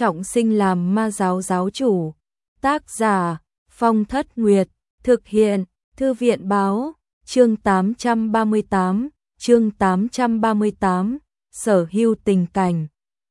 trọng sinh làm ma giáo giáo chủ. Tác giả Phong Thất Nguyệt, thực hiện Thư viện Báo, chương 838, Sở hữu tình cảnh.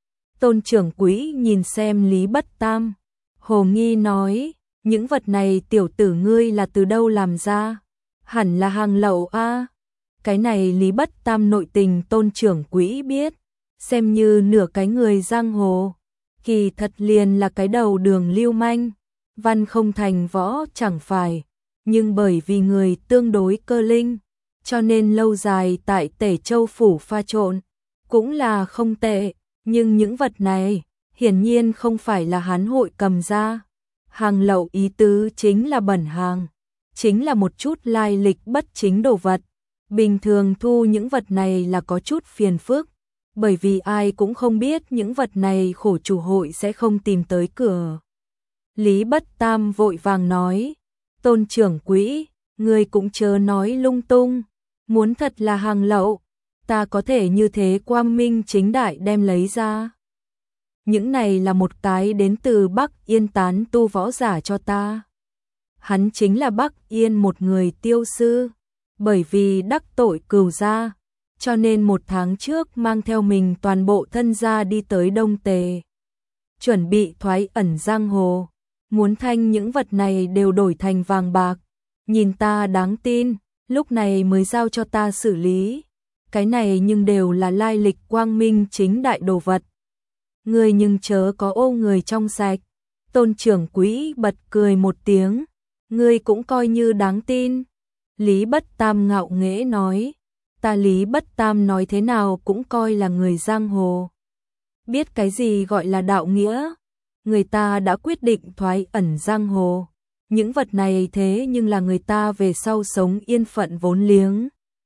Tôn trưởng quỹ nhìn xem Lý Bất Tam, hồ nghi nói, những vật này tiểu tử ngươi là từ đâu làm ra? Hẳn là hàng lậu a. Cái này Lý Bất Tam nội tình Tôn trưởng quỹ biết, xem như nửa cái người giang hồ, kỳ thật liền là cái đầu đường lưu manh, văn không thành võ chẳng phải, nhưng bởi vì người tương đối cơ linh, cho nên lâu dài tại Tể Châu phủ pha trộn, cũng là không tệ, nhưng những vật này hiển nhiên không phải là hắn hội cầm ra. Hàng lậu ý tứ chính là bẩn hàng, chính là một chút lai lịch bất chính đồ vật. Bình thường thu những vật này là có chút phiền phức, bởi vì ai cũng không biết những vật này khổ chủ hội sẽ không tìm tới cửa. Lý Bất Tam vội vàng nói, Tôn trưởng quỹ, ngươi cũng chớ nói lung tung, muốn thật là hàng lậu, ta có thể như thế quang minh chính đại đem lấy ra. Những này là một cái đến từ Bắc Yên tán tu võ giả cho ta. Hắn chính là Bắc Yên một người tiêu sư, bởi vì đắc tội cừu gia, cho nên 1 tháng trước mang theo mình toàn bộ thân gia đi tới Đông Tề. Chuẩn bị thoái ẩn giang hồ, muốn thanh những vật này đều đổi thành vàng bạc. Nhìn ta đáng tin, lúc này mới giao cho ta xử lý. Cái này nhưng đều là lai lịch quang minh chính đại đồ vật. Ngươi nhưng chớ có ô người trong sạch. Tôn trưởng quỹ bật cười một tiếng, ngươi cũng coi như đáng tin. Lý Bất Tam ngạo nghễ nói, ta Lý Bất Tam nói thế nào cũng coi là người giang hồ. Biết cái gì gọi là đạo nghĩa, người ta đã quyết định thoái ẩn giang hồ. Những vật này thế nhưng là người ta về sau sống yên phận vốn liếng.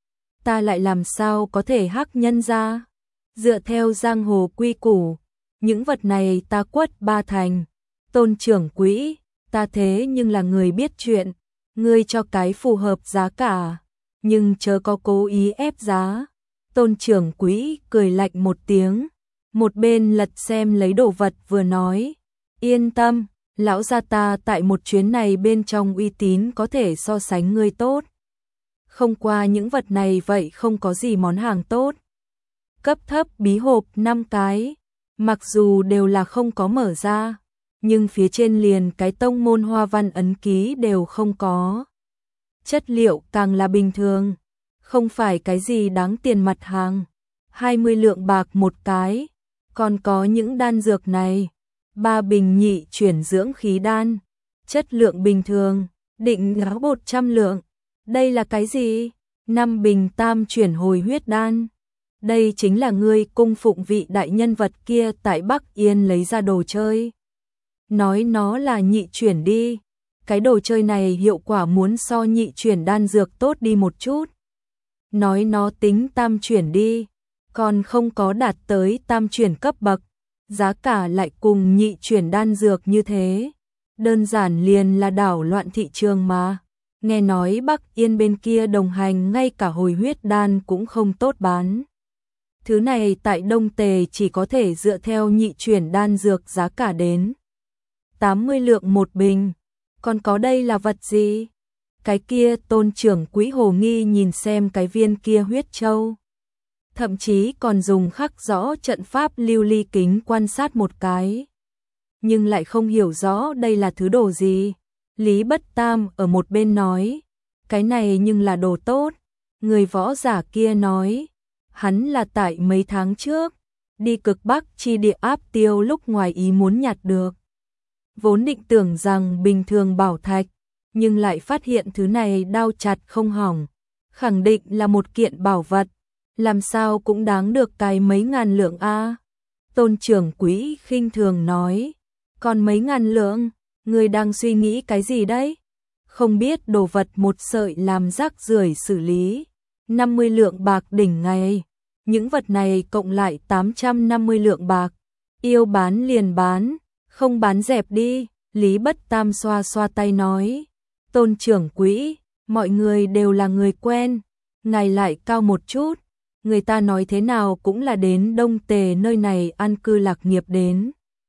Ta lại làm sao có thể hắc nhân ra, dựa theo giang hồ quy củ, những vật này ta quất 3 thành. Tôn trưởng quỹ, ta thế nhưng là người biết chuyện, ngươi cho cái phù hợp giá cả, nhưng chớ có cố ý ép giá. Tôn trưởng quỹ cười lạnh một tiếng, một bên lật xem lấy đồ vật vừa nói, yên tâm, lão gia ta tại một chuyến này bên trong uy tín có thể so sánh ngươi tốt. Không qua những vật này vậy không có gì món hàng tốt. Cấp thấp bí hộp 5 cái, mặc dù đều là không có mở ra, nhưng phía trên liền cái tông môn hoa văn ấn ký đều không có. Chất liệu càng là bình thường, không phải cái gì đáng tiền mặt hàng. 20 lượng bạc một cái, còn có những đan dược này, 3 bình nhị chuyển dưỡng khí đan, chất lượng bình thường, định giá 100 lượng. Đây là cái gì? 5 bình tam chuyển hồi huyết đan. Đây chính là ngươi cung phụng vị đại nhân vật kia tại Bắc Yên lấy ra đồ chơi. Nói nó là nhị chuyển đi, cái đồ chơi này hiệu quả muốn so nhị chuyển đan dược tốt đi một chút. Nói nó tính tam chuyển đi, còn không có đạt tới tam chuyển cấp bậc, giá cả lại cùng nhị chuyển đan dược như thế. Đơn giản liền là đảo loạn thị trường mà. Nghe nói Bắc Yên bên kia đồng hành ngay cả hồi huyết đan cũng không tốt bán. Thứ này tại Đông Tề chỉ có thể dựa theo nhị chuyển đan dược giá cả đến 80 lượng một bình. Còn có đây là vật gì? Cái kia Tôn trưởng quỹ hồ nghi nhìn xem cái viên kia huyết châu. Thậm chí còn dùng khắc rõ trận pháp lưu ly kính quan sát một cái. Nhưng lại không hiểu rõ đây là thứ đồ gì. Lý Bất Tam ở một bên nói, cái này nhưng là đồ tốt. Người võ giả kia nói, hắn là tại mấy tháng trước, đi cực Bắc chi địa áp tiêu lúc ngoài ý muốn nhặt được. Vốn định tưởng rằng bình thường bảo thạch, nhưng lại phát hiện thứ này đao chặt không hỏng, khẳng định là một kiện bảo vật, làm sao cũng đáng được cái mấy ngàn lượng a. Tôn trưởng quỹ khinh thường nói, còn mấy ngàn lượng, người đang suy nghĩ cái gì đấy? Không biết đồ vật một sợi làm rác rưởi xử lý, 50 lượng bạc đỉnh ngày, những vật này cộng lại 850 lượng bạc, yêu bán liền bán, không bán dẹp đi. Lý Bất Tam xoa xoa tay nói, Tôn trưởng quỹ, mọi người đều là người quen, ngài lại cao một chút, người ta nói thế nào cũng là đến Đông Tề nơi này an cư lạc nghiệp đến.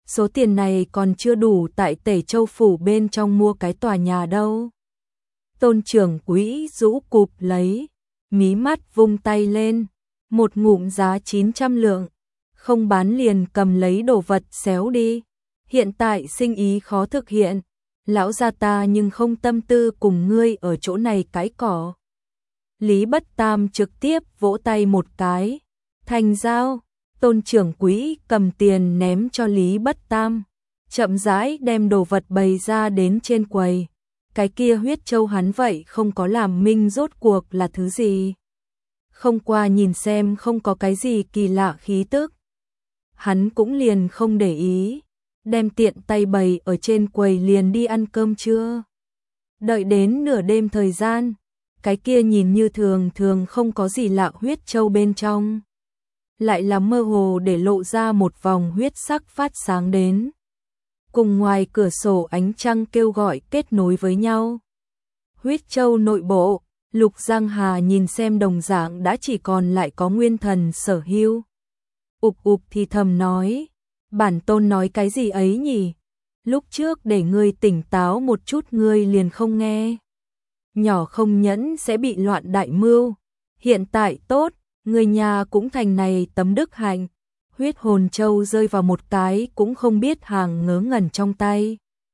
số tiền này còn chưa đủ tại Tể Châu phủ bên trong mua cái tòa nhà đâu. Tôn trưởng quỹ rũ cụp lấy, mí mắt vung tay lên, một ngụm giá 900 lượng, không bán liền cầm lấy đồ vật xéo đi. Hiện tại sinh ý khó thực hiện, lão gia ta nhưng không tâm tư cùng ngươi ở chỗ này cãi cỏ. Lý Bất Tam trực tiếp vỗ tay một cái, thành giao. Tôn trưởng quỹ cầm tiền ném cho Lý Bất Tam, chậm rãi đem đồ vật bày ra đến trên quầy. Cái kia huyết châu hắn vậy không có làm minh rốt cuộc là thứ gì. Không qua nhìn xem không có cái gì kỳ lạ khí tức. Hắn cũng liền không để ý, đem tiện tay bày ở trên quầy liền đi ăn cơm trưa. Đợi đến nửa đêm thời gian, cái kia nhìn như thường thường không có gì lạ huyết châu bên trong lại là mơ hồ để lộ ra một vòng huyết sắc phát sáng đến. Cùng ngoài cửa sổ ánh trăng kêu gọi kết nối với nhau. Huyết châu nội bộ, Lục Giang Hà nhìn xem đồng dạng đã chỉ còn lại có Nguyên Thần Sở Hưu. Ục thì thầm nói, bản tôn nói cái gì ấy nhỉ? Lúc trước để ngươi tỉnh táo một chút ngươi liền không nghe. Nhỏ không nhẫn sẽ bị loạn đại mưu. Hiện tại tốt, người nhà cũng thành này tấm đức hạnh. Huyết hồn châu rơi vào một cái cũng không biết hàng ngớ ngẩn trong tay.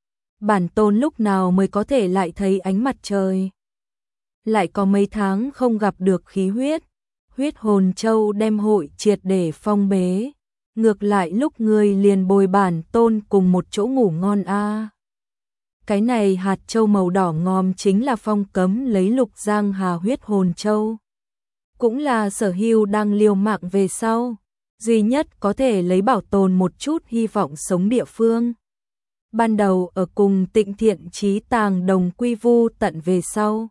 Bản tôn lúc nào mới có thể lại thấy ánh mặt trời. Lại có mấy tháng không gặp được khí huyết. Huyết hồn châu đem hội triệt để phong bế. Ngược lại lúc người liền bồi bản tôn cùng một chỗ ngủ ngon a. Cái này hạt châu màu đỏ ngòm chính là phong cấm lấy Lục Giang Hà huyết hồn châu. Cũng là Sở Hưu đang liều mạng về sau, duy nhất có thể lấy bảo tồn một chút hy vọng sống địa phương. Ban đầu ở cùng Tịnh Thiện Chí Tàng đồng quy vu tận về sau.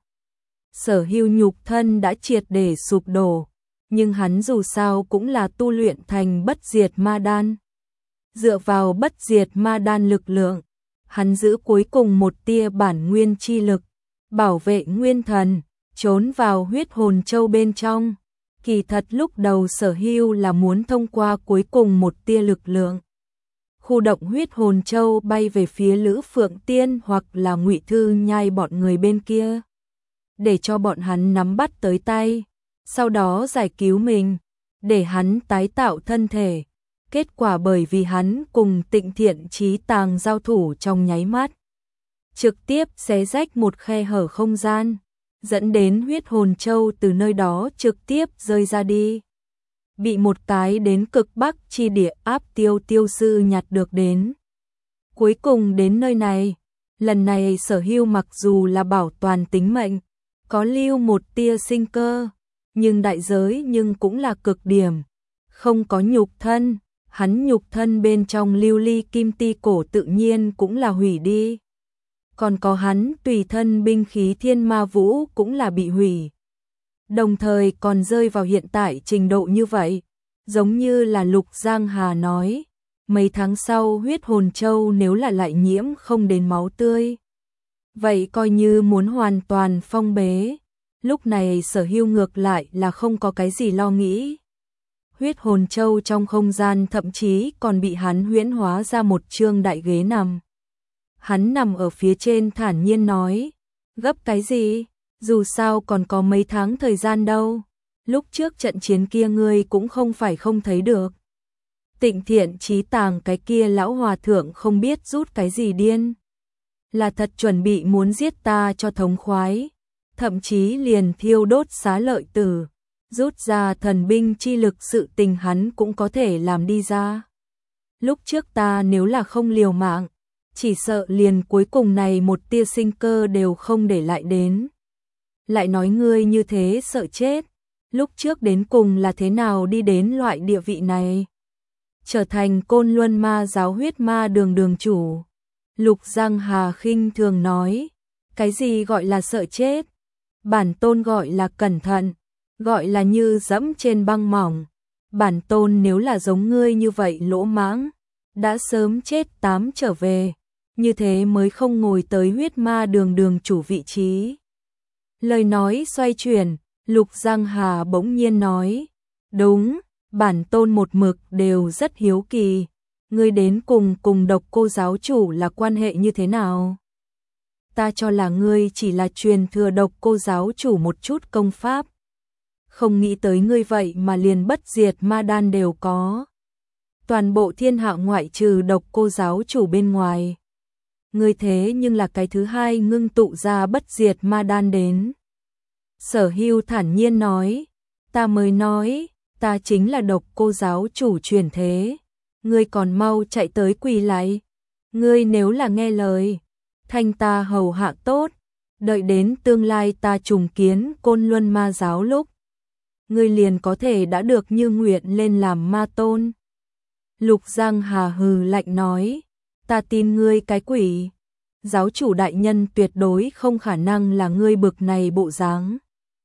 Sở Hưu nhục thân đã triệt để sụp đổ, nhưng hắn dù sao cũng là tu luyện thành bất diệt ma đan. Dựa vào bất diệt ma đan lực lượng, hắn giữ cuối cùng một tia bản nguyên chi lực, bảo vệ nguyên thần, trốn vào huyết hồn châu bên trong. Kỳ thật lúc đầu Sở Hưu là muốn thông qua cuối cùng một tia lực lượng, khu động huyết hồn châu bay về phía Lữ Phượng Tiên hoặc là Ngụy Thư Nhai bọn người bên kia, để cho bọn hắn nắm bắt tới tay, sau đó giải cứu mình, để hắn tái tạo thân thể. Kết quả bởi vì hắn cùng Tịnh Thiện Chí Tàng giao thủ trong nháy mắt, trực tiếp xé rách một khe hở không gian, dẫn đến huyết hồn châu từ nơi đó trực tiếp rơi ra đi. Bị một cái đến cực bắc chi địa áp tiêu tiêu sư nhặt được đến. Cuối cùng đến nơi này, lần này Sở Hưu mặc dù là bảo toàn tính mệnh, có lưu một tia sinh cơ, nhưng đại giới nhưng cũng là cực điểm. Không có nhục thân, hắn nhục thân bên trong lưu ly kim ti cổ tự nhiên cũng là hủy đi. Còn có hắn tùy thân binh khí thiên ma vũ cũng là bị hủy. Đồng thời còn rơi vào hiện tại trình độ như vậy, giống như là Lục Giang Hà nói, mấy tháng sau huyết hồn châu nếu là lại nhiễm không đến máu tươi, vậy coi như muốn hoàn toàn phong bế. Lúc này Sở Hưu ngược lại là không có cái gì lo nghĩ. Huyết hồn châu trong không gian thậm chí còn bị hắn huyễn hóa ra một chương đại ghế nằm. Hắn nằm ở phía trên thản nhiên nói, gấp cái gì, dù sao còn có mấy tháng thời gian đâu, lúc trước trận chiến kia ngươi cũng không phải không thấy được. Tịnh Thiện Chí Tàng cái kia lão hòa thượng không biết rút cái gì điên. Là thật chuẩn bị muốn giết ta cho thống khoái, thậm chí liền thiêu đốt xá lợi tử, rút ra thần binh chi lực sự tình hắn cũng có thể làm đi ra. Lúc trước ta nếu là không liều mạng, chỉ sợ liền cuối cùng này một tia sinh cơ đều không để lại đến. Lại nói ngươi như thế sợ chết, lúc trước đến cùng là thế nào đi đến loại địa vị này? Trở thành Côn Luân Ma giáo huyết ma đường đường chủ. Lục Giang Hà khinh thường nói, cái gì gọi là sợ chết? Bản tôn gọi là cẩn thận, gọi là như dẫm trên băng mỏng. Bản tôn nếu là giống ngươi như vậy lỗ mãng, đã sớm chết tám trở về, như thế mới không ngồi tới huyết ma đường đường chủ vị trí. Lời nói xoay chuyển, Lục Giang Hà bỗng nhiên nói, đúng, bản tôn một mực đều rất hiếu kỳ, ngươi đến cùng Độc Cô giáo chủ là quan hệ như thế nào? Ta cho là ngươi chỉ là truyền thừa Độc Cô giáo chủ một chút công pháp. Không nghĩ tới ngươi vậy mà liền bất diệt ma đan đều có. Toàn bộ thiên hạ ngoại trừ Độc Cô giáo chủ bên ngoài. Ngươi thế nhưng là cái thứ hai ngưng tụ ra bất diệt ma đan đến. Sở Hưu thản nhiên nói, ta mới nói, ta chính là Độc Cô giáo chủ truyền thế. Ngươi còn mau chạy tới quỳ lại. Ngươi nếu là nghe lời, thanh ta hầu hạ tốt, đợi đến tương lai ta trùng kiến Côn Luân ma giáo lúc, ngươi liền có thể đã được như nguyện lên làm ma tôn. Lục Giang Hà hừ lạnh nói, ta tin ngươi cái quỷ, giáo chủ đại nhân tuyệt đối không khả năng là ngươi bực này bộ dáng.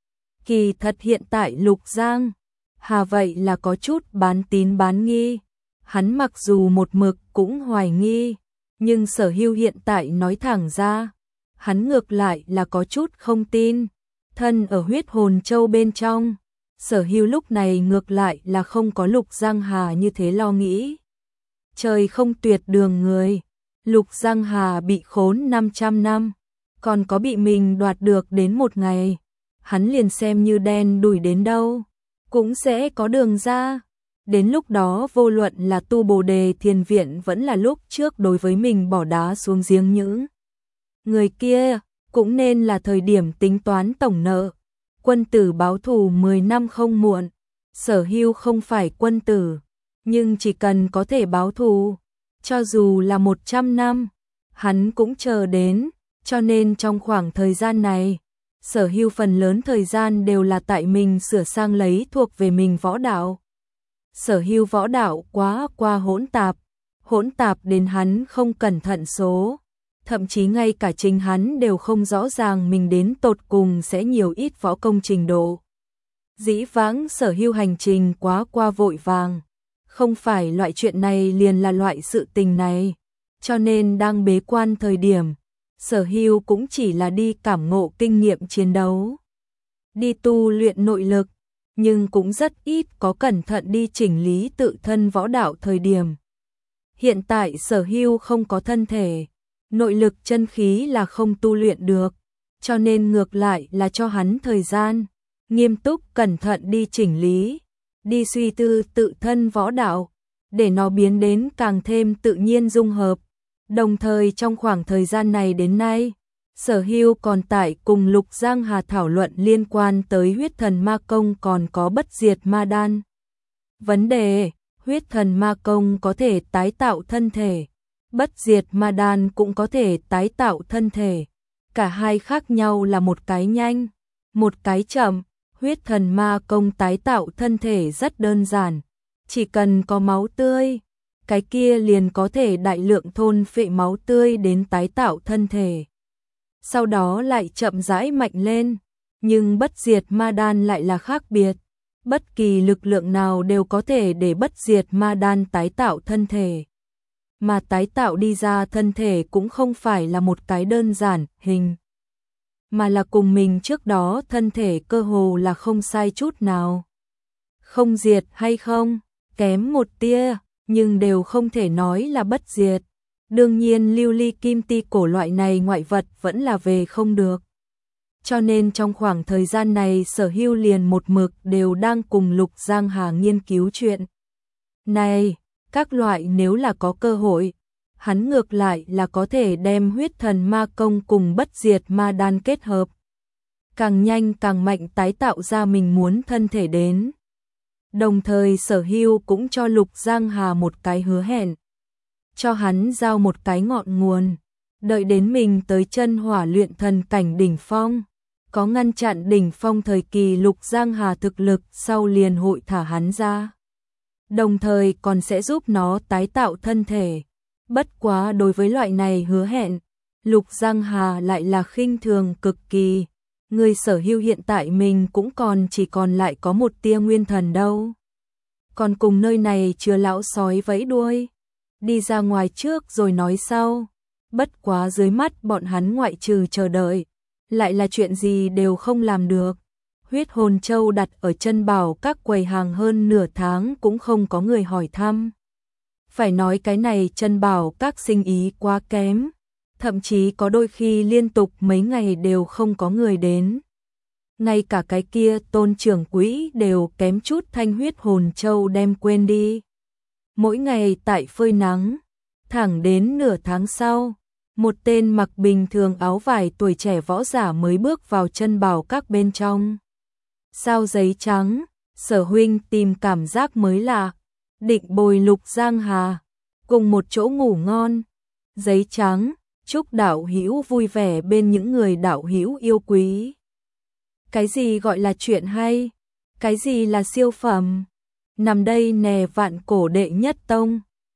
Kỳ thật hiện tại Lục Giang Hà vậy là có chút bán tín bán nghi, hắn mặc dù một mực cũng hoài nghi, nhưng Sở Hưu hiện tại nói thẳng ra, hắn ngược lại là có chút không tin. Thân ở huyết hồn châu bên trong, Sở Hưu lúc này ngược lại là không có Lục Giang Hà như thế lo nghĩ. Trời không tuyệt đường người, Lục Giang Hà bị khốn 500 năm, còn có bị mình đoạt được đến một ngày, hắn liền xem như đen đủi đến đâu, cũng sẽ có đường ra. Đến lúc đó vô luận là tu Bồ Đề Thiền Viện vẫn là lúc trước đối với mình bỏ đá xuống giếng những người kia, cũng nên là thời điểm tính toán tổng nợ. Quân tử báo thù 10 năm không muộn. Sở Hưu không phải quân tử, nhưng chỉ cần có thể báo thù, cho dù là 100 năm, hắn cũng chờ đến. Cho nên trong khoảng thời gian này, Sở Hưu phần lớn thời gian đều là tại mình sửa sang lấy thuộc về mình võ đạo. Sở Hưu võ đạo quá qua hỗn tạp đến hắn không cẩn thận số. Thậm chí ngay cả chính hắn đều không rõ ràng mình đến tột cùng sẽ nhiều ít võ công trình độ. Dĩ vãng Sở Hưu hành trình quá qua vội vàng, không phải loại chuyện này liền là loại sự tình này, cho nên đang bế quan thời điểm, Sở Hưu cũng chỉ là đi cảm ngộ kinh nghiệm chiến đấu, đi tu luyện nội lực, nhưng cũng rất ít có cẩn thận đi chỉnh lý tự thân võ đạo thời điểm. Hiện tại Sở Hưu không có thân thể, nội lực chân khí là không tu luyện được, cho nên ngược lại là cho hắn thời gian, nghiêm túc cẩn thận đi chỉnh lý, đi suy tư tự thân võ đạo, để nó biến đến càng thêm tự nhiên dung hợp. Đồng thời trong khoảng thời gian này đến nay, Sở Hưu còn tại cùng Lục Giang Hà thảo luận liên quan tới huyết thần ma công còn có bất diệt ma đan. Vấn đề, huyết thần ma công có thể tái tạo thân thể, bất diệt ma đan cũng có thể tái tạo thân thể. Cả hai khác nhau là một cái nhanh, một cái chậm. Huyết thần ma công tái tạo thân thể rất đơn giản, chỉ cần có máu tươi, cái kia liền có thể đại lượng thôn phệ máu tươi đến tái tạo thân thể. Sau đó lại chậm rãi mạnh lên, nhưng bất diệt ma đan lại là khác biệt. Bất kỳ lực lượng nào đều có thể để bất diệt ma đan tái tạo thân thể. Mà tái tạo đi ra thân thể cũng không phải là một cái đơn giản hình, mà là cùng mình trước đó thân thể cơ hồ là không sai chút nào. Không diệt hay không, kém một tia, nhưng đều không thể nói là bất diệt. Đương nhiên lưu ly kim ti cổ loại này ngoại vật vẫn là về không được. Cho nên trong khoảng thời gian này Sở Hưu liền một mực đều đang cùng Lục Giang Hà nghiên cứu chuyện này, các loại nếu là có cơ hội, hắn ngược lại là có thể đem huyết thần ma công cùng bất diệt ma đan kết hợp. Càng nhanh càng mạnh tái tạo ra mình muốn thân thể đến. Đồng thời Sở Hưu cũng cho Lục Giang Hà một cái hứa hẹn, cho hắn giao một cái ngọn nguồn, đợi đến mình tới chân hỏa luyện thần cảnh đỉnh phong, có ngăn chặn đỉnh phong thời kỳ Lục Giang Hà thực lực sau liền hội thả hắn ra. Đồng thời còn sẽ giúp nó tái tạo thân thể. Bất quá đối với loại này hứa hẹn, Lục Giang Hà lại là khinh thường cực kỳ. Người Sở Hưu hiện tại mình cũng chỉ còn lại có một tia nguyên thần đâu. Còn cùng nơi này chưa lão sói vẫy đuôi. Đi ra ngoài trước rồi nói sau. Bất quá dưới mắt bọn hắn ngoại trừ chờ đợi, lại là chuyện gì đều không làm được. Huyết hồn châu đặt ở chân bảo các quầy hàng hơn nửa tháng cũng không có người hỏi thăm. Phải nói cái này chân bảo các sinh ý quá kém, thậm chí có đôi khi liên tục mấy ngày đều không có người đến. Ngay cả cái kia Tôn trưởng quỹ đều kém chút thanh huyết hồn châu đem quên đi. Mỗi ngày tại phơi nắng, thẳng đến nửa tháng sau, một tên mặc bình thường áo vải tuổi trẻ võ giả mới bước vào chân bảo các bên trong. Sao giấy trắng, Sở huynh tìm cảm giác mới lạ, định bồi Lục Giang Hà cùng một chỗ ngủ ngon. Giấy trắng, chúc đạo hữu vui vẻ bên những người đạo hữu yêu quý. Cái gì gọi là chuyện hay? Cái gì là siêu phẩm? Nằm đây nè Vạn Cổ đệ nhất tông.